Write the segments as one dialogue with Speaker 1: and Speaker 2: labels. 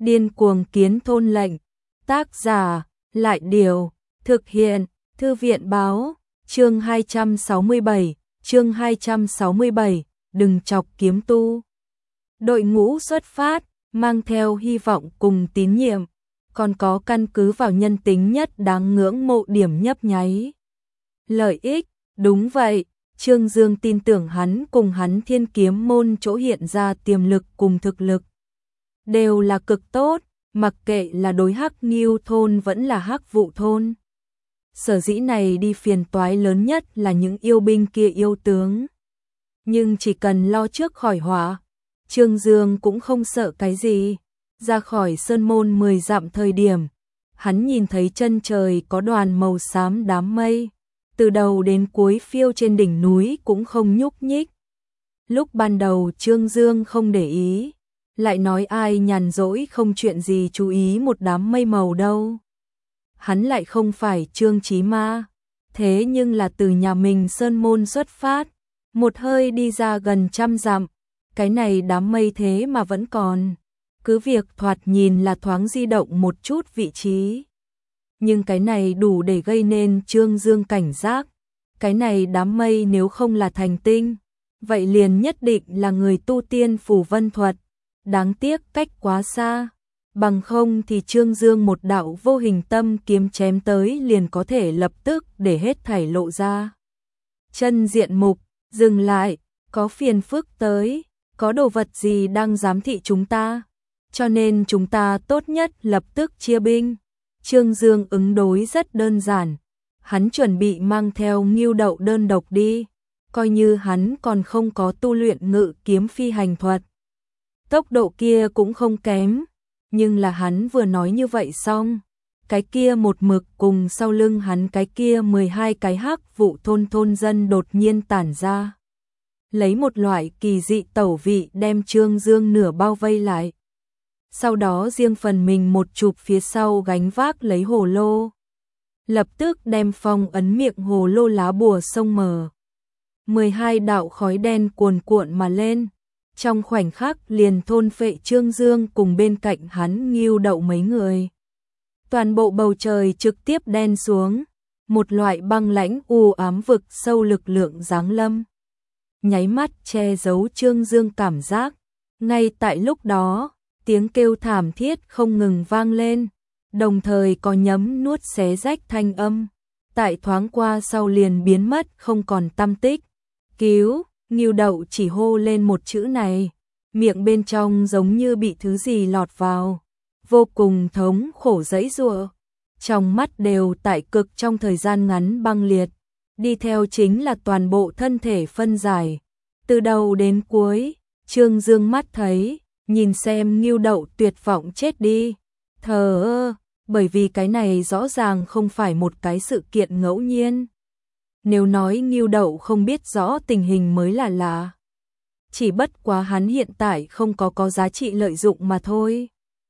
Speaker 1: Điên cuồng kiến thôn lệnh. Tác giả, Lại Điều. Thực hiện, Thư viện báo. Chương 267, chương 267, đừng chọc kiếm tu. Đội ngũ xuất phát, mang theo hy vọng cùng tín nhiệm, còn có căn cứ vào nhân tính nhất đáng ngưỡng mộ điểm nhấp nháy. Lợi ích, đúng vậy, Trương Dương tin tưởng hắn cùng hắn Thiên Kiếm môn chỗ hiện ra tiềm lực cùng thực lực đều là cực tốt, mặc kệ là đối Hắc Nghiêu thôn vẫn là Hắc Vụ thôn. Sở dĩ này đi phiền toái lớn nhất là những yêu binh kia yêu tướng. Nhưng chỉ cần lo trước khỏi họa, Trương Dương cũng không sợ cái gì. Ra khỏi sơn môn 10 dặm thời điểm, hắn nhìn thấy chân trời có đoàn màu xám đám mây, từ đầu đến cuối phiêu trên đỉnh núi cũng không nhúc nhích. Lúc ban đầu Trương Dương không để ý, lại nói ai nhàn rỗi không chuyện gì chú ý một đám mây màu đâu. Hắn lại không phải Trương Chí Ma, thế nhưng là từ nhà mình sơn môn xuất phát, một hơi đi ra gần 100 dặm, cái này đám mây thế mà vẫn còn. Cứ việc thoạt nhìn là thoáng di động một chút vị trí, nhưng cái này đủ để gây nên Trương Dương cảnh giác. Cái này đám mây nếu không là thành tinh, vậy liền nhất định là người tu tiên phù vân thuật. Đáng tiếc cách quá xa, bằng không thì Trương Dương một đạo vô hình tâm kiếm chém tới liền có thể lập tức để hết thảy lộ ra. Chân diện mục, dừng lại, có phiền phức tới, có đồ vật gì đang giám thị chúng ta, cho nên chúng ta tốt nhất lập tức chia binh. Trương Dương ứng đối rất đơn giản, hắn chuẩn bị mang theo Ngưu Đậu đơn độc đi, coi như hắn còn không có tu luyện ngự kiếm phi hành thuật. Tốc độ kia cũng không kém, nhưng là hắn vừa nói như vậy xong, cái kia một mực cùng sau lưng hắn cái kia 12 cái Hắc Vụ thôn dân đột nhiên tản ra. Lấy một loại kỳ dị tẩu vị đem Trương Dương nửa bao vây lại. Sau đó riêng phần mình một chụp phía sau gánh vác lấy hồ lô. Lập tức đem phong ấn miệng hồ lô lá bùa sông mờ. 12 đạo khói đen cuồn cuộn mà lên. Trong khoảnh khắc liền thôn phệ Trương Dương cùng bên cạnh hắn Ngưu Đậu mấy người. Toàn bộ bầu trời trực tiếp đen xuống. Một loại băng lãnh u ám vực sâu lực lượng giáng lâm. Nháy mắt che giấu Trương Dương cảm giác. Ngay tại lúc đó, tiếng kêu thảm thiết không ngừng vang lên, đồng thời có nhấm nuốt xé rách thanh âm. Tại thoáng qua sau liền biến mất không còn tăm tích. Cứu, Ngưu Đậu chỉ hô lên một chữ này, miệng bên trong giống như bị thứ gì lọt vào, vô cùng thống khổ giãy giụa, trong mắt đều tại cực trong thời gian ngắn băng liệt, đi theo chính là toàn bộ thân thể phân giải, từ đầu đến cuối. Trương Dương mắt thấy, nhìn xem Ngưu Đậu tuyệt vọng chết đi, thờ ơ, bởi vì cái này rõ ràng không phải một cái sự kiện ngẫu nhiên. Nếu nói Ngưu Đậu không biết rõ tình hình mới là lạ. Chỉ bất quá hắn hiện tại không có giá trị lợi dụng mà thôi.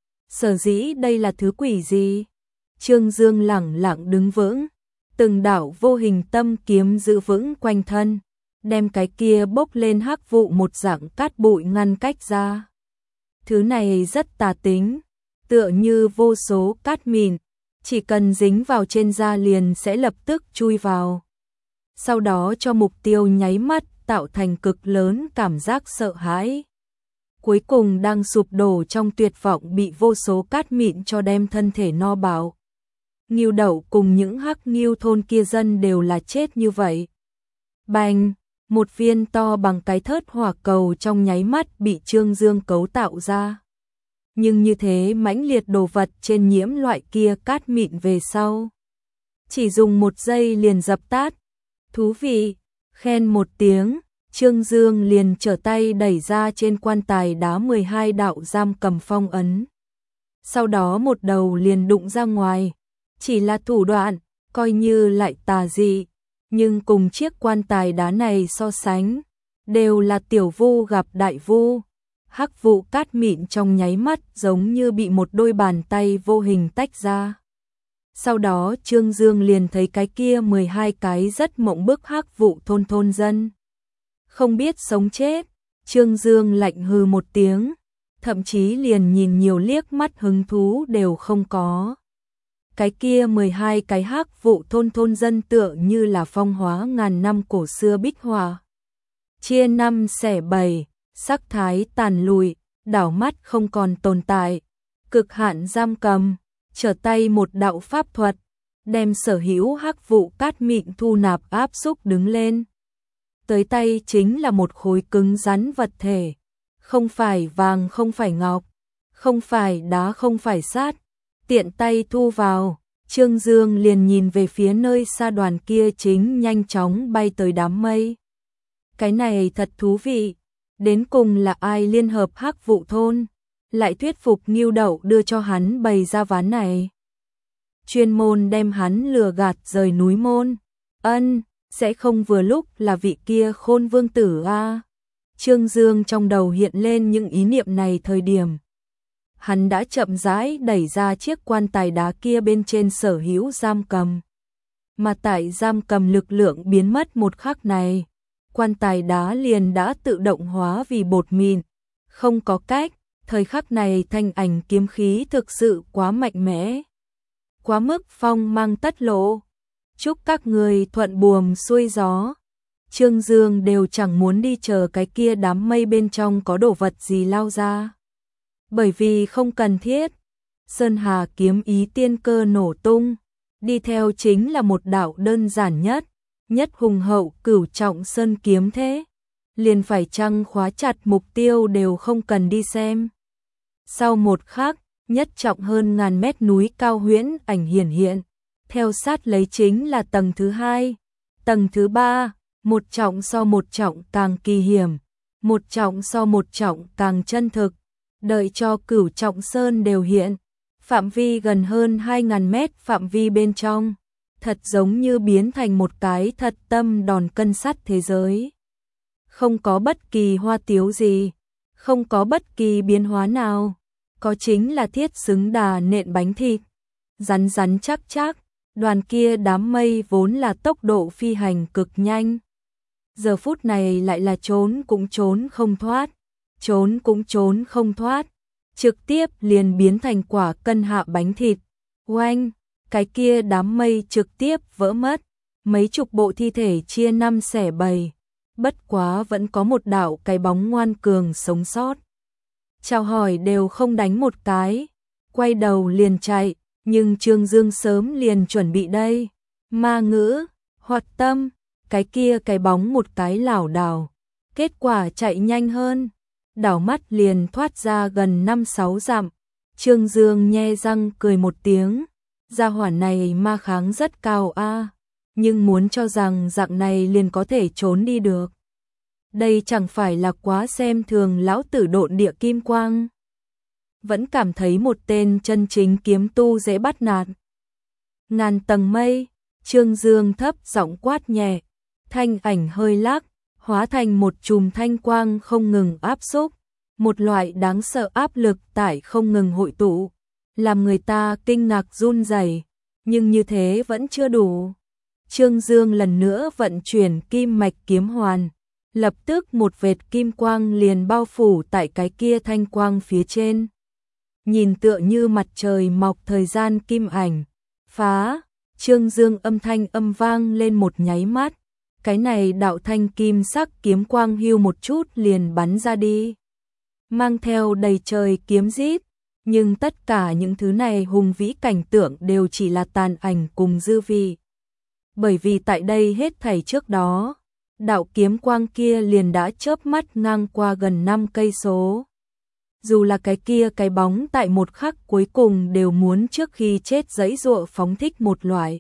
Speaker 1: Sở dĩ đây là thứ quỷ gì? Trương Dương lẳng lặng đứng vững, từng đạo vô hình tâm kiếm giữ vững quanh thân, đem cái kia bốc lên hắc vụ một dạng cát bụi ngăn cách ra. Thứ này rất tà tính, tựa như vô số cát mịn, chỉ cần dính vào trên da liền sẽ lập tức chui vào. Sau đó cho mục tiêu nháy mắt tạo thành cực lớn cảm giác sợ hãi. Cuối cùng đang sụp đổ trong tuyệt vọng bị vô số cát mịn cho đem thân thể no bạo. Ngưu Đậu cùng những Hắc Nghiêu thôn kia dân đều là chết như vậy. Bành, một viên to bằng cái thớt hỏa cầu trong nháy mắt bị Trương Dương cấu tạo ra. Nhưng như thế mãnh liệt đồ vật trên nhiễm loại kia cát mịn về sau, chỉ dùng 1 giây liền dập tắt. Thú vị, khen một tiếng, Trương Dương liền trở tay đẩy ra trên quan tài đá 12 đạo giam cầm phong ấn. Sau đó một đầu liền đụng ra ngoài, chỉ là thủ đoạn, coi như lại tà dị, nhưng cùng chiếc quan tài đá này so sánh, đều là tiểu vu gặp đại vu. Hắc vụ cát mịn trong nháy mắt giống như bị một đôi bàn tay vô hình tách ra. Sau đó Trương Dương liền thấy cái kia 12 cái rất mộng bức Hắc Vụ thôn dân. Không biết sống chết, Trương Dương lạnh hừ một tiếng, thậm chí liền nhìn nhiều liếc mắt hứng thú đều không có. Cái kia 12 cái hắc vụ thôn dân tựa như là phong hóa ngàn năm cổ xưa bích họa. Chia năm xẻ bảy, sắc thái tàn lụi, đảo mắt không còn tồn tại, cực hạn giam cầm, trở tay một đạo pháp thuật, đem sở hữu hắc vụ cát mịn thu nạp áp xúc đứng lên. Tới tay chính là một khối cứng rắn vật thể, không phải vàng không phải ngọc, không phải đá không phải sắt, tiện tay thu vào, Trương Dương liền nhìn về phía nơi xa đoàn kia chính nhanh chóng bay tới đám mây. Cái này thật thú vị, đến cùng là ai liên hợp hắc vụ thôn, lại thuyết phục Ngưu Đậu đưa cho hắn bày ra ván này. Chuyên môn đem hắn lừa gạt rời núi môn, sẽ không vừa lúc là vị kia Khôn Vương tử a? Trương Dương trong đầu hiện lên những ý niệm này thời điểm. Hắn đã chậm rãi đẩy ra chiếc quan tài đá kia bên trên sở hữu giam cầm. Mà tại giam cầm lực lượng biến mất một khắc này, quan tài đá liền đã tự động hóa vì bột mịn. Không có cách, thời khắc này thanh ảnh kiếm khí thực sự quá mạnh mẽ. Quá mức phong mang tất lộ. Chúc các người thuận buồm xuôi gió. Trương Dương đều chẳng muốn đi chờ cái kia đám mây bên trong có đồ vật gì lao ra. Bởi vì không cần thiết. Sơn Hà kiếm ý tiên cơ nổ tung. Đi theo chính là một đạo đơn giản nhất hùng hậu cửu trọng sơn kiếm thế. Liền phải chăng khóa chặt mục tiêu đều không cần đi xem. Sau một khắc, nhất trọng hơn ngàn mét núi cao huyễn ảnh hiển hiện. Theo sát lấy chính là tầng thứ hai, tầng thứ ba, một trọng so một trọng càng kỳ hiểm, một trọng so một trọng càng chân thực. Đợi cho cửu trọng sơn đều hiện, phạm vi gần hơn 2.000 mét phạm vi bên trong, thật giống như biến thành một cái thật tâm đòn cân sắt thế giới. Không có bất kỳ hoa tiếu gì, không có bất kỳ biến hóa nào, có chính là thiết xứng đà nện bánh thịt, rắn rắn chắc chắc. Đoàn kia đám mây vốn là tốc độ phi hành cực nhanh. Giờ phút này lại là trốn cũng trốn không thoát, trốn cũng trốn không thoát, trực tiếp liền biến thành quả cân hạ bánh thịt. Oanh, cái kia đám mây trực tiếp vỡ mất, mấy chục bộ thi thể chia năm xẻ bảy, bất quá vẫn có một đạo cái bóng ngoan cường sống sót. Chào hỏi đều không đánh một cái, quay đầu liền chạy. Nhưng Trương Dương sớm liền chuẩn bị đây. Ma ngữ, hoạt tâm, cái kia cái bóng một cái lảo đảo. Kết quả chạy nhanh hơn. Đảo mắt liền thoát ra gần 5-6 dặm. Trương Dương nhe răng cười một tiếng. Gia hỏa này ma kháng rất cao a, nhưng muốn cho rằng dạng này liền có thể trốn đi được. Đây chẳng phải là quá xem thường lão tử độn địa kim quang. Vẫn cảm thấy một tên chân chính kiếm tu dễ bắt nạt. Ngàn tầng mây, Trương Dương thấp giọng quát nhẹ, thanh ảnh hơi lắc, hóa thành một chùm thanh quang không ngừng áp xúc, một loại đáng sợ áp lực tại không ngừng hội tụ, làm người ta kinh ngạc run rẩy, nhưng như thế vẫn chưa đủ. Trương Dương lần nữa vận chuyển kim mạch kiếm hoàn, lập tức một vệt kim quang liền bao phủ tại cái kia thanh quang phía trên. Nhìn tựa như mặt trời mọc thời gian kim ảnh, phá, Trương Dương âm thanh âm vang lên một nháy mắt, cái này đạo thanh kim sắc kiếm quang hưu một chút liền bắn ra đi, mang theo đầy trời kiếm rít, nhưng tất cả những thứ này hùng vĩ cảnh tượng đều chỉ là tàn ảnh cùng dư vị. Bởi vì tại đây hết thảy trước đó, đạo kiếm quang kia liền đã chớp mắt ngang qua gần 5 cây số. Dù là cái kia cái bóng tại một khắc cuối cùng đều muốn trước khi chết giãy giụa phóng thích một loại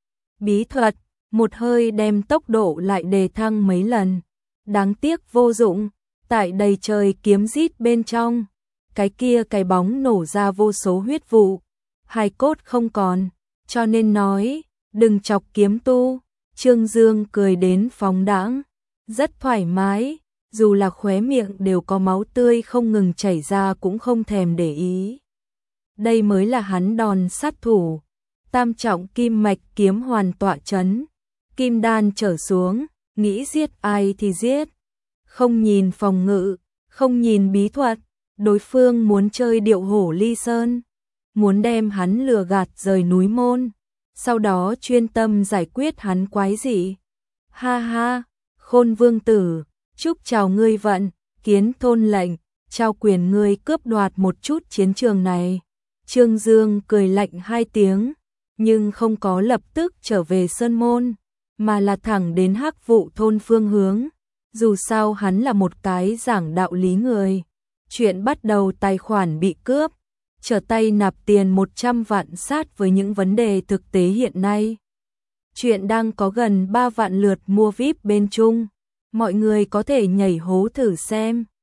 Speaker 1: bí thuật, một hơi đem tốc độ lại đề thăng mấy lần. Đáng tiếc vô dụng, tại đầy trời kiếm rít bên trong, cái kia cái bóng nổ ra vô số huyết vụ, hài cốt không còn, cho nên nói, đừng chọc kiếm tu. Trương Dương cười đến phóng đãng, rất thoải mái. Dù là khóe miệng đều có máu tươi không ngừng chảy ra cũng không thèm để ý. Đây mới là hắn đòn sát thủ. Tam trọng kim mạch kiếm hoàn tọa chấn. Kim đan trở xuống, nghĩ giết ai thì giết. Không nhìn phòng ngự, không nhìn bí thuật, Đối phương muốn chơi điệu hổ ly sơn, muốn đem hắn lừa gạt rời núi môn, sau đó chuyên tâm giải quyết hắn quái dị. Ha ha, Khôn Vương tử, chúc chào ngươi vận, Kiến thôn lệnh, trao quyền ngươi cướp đoạt một chút chiến trường này. Trương Dương cười lạnh hai tiếng, nhưng không có lập tức trở về sơn môn, mà là thẳng đến Hắc Vụ thôn phương hướng. Dù sao hắn là một cái giảng đạo lý người. Chuyện bắt đầu tài khoản bị cướp, trở tay nạp tiền 100 vạn sát với những vấn đề thực tế hiện nay. Chuyện đang có gần 3 vạn lượt mua VIP bên Trung. Mọi người có thể nhảy hố thử xem.